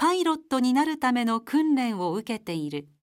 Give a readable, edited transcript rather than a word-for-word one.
パイロットになるための訓練を受けている。